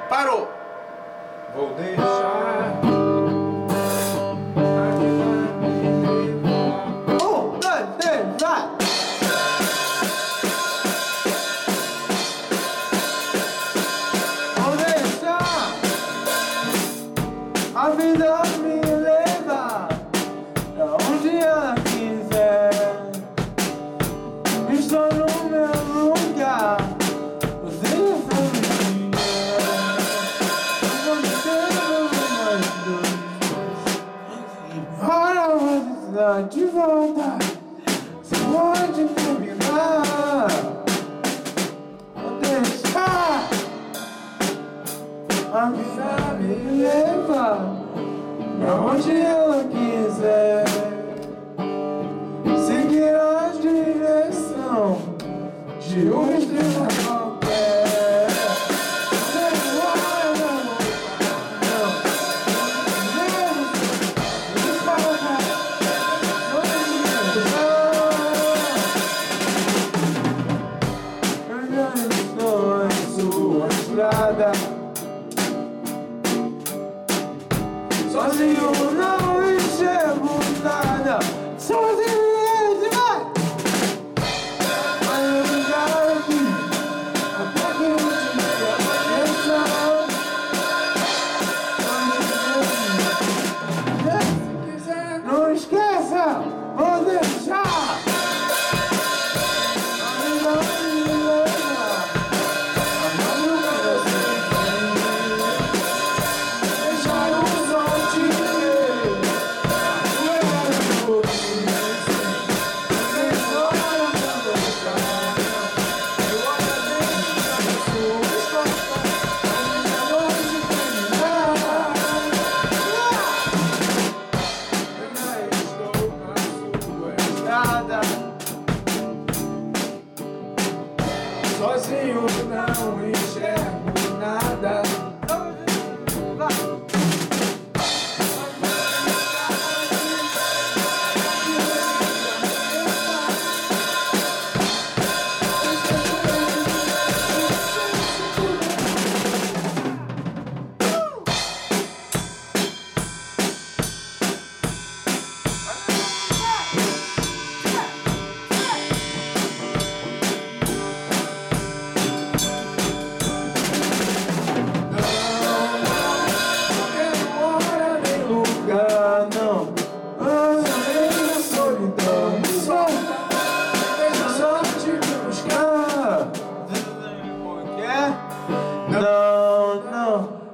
Parou! Vou deixar. Dois, três, vai! Vou deixar a vida me levar pra onde ela quiser. Estou no meu lugar, você já sabe que ora, você está de volta, você pode terminar. Vou deixar a vida me levar pra onde ela quiser. Seguir a direção de uma estrela qualquer. Eu já estou em sua estrada, sozinho não enxergo nada. Sozinho vai! Mas eu já vi até que eu te atenção. Se quiser, não esqueça, vou deixar. Sozinho não enxergo nada. Não, a solidão me solta, deixa só te buscar. Não, não.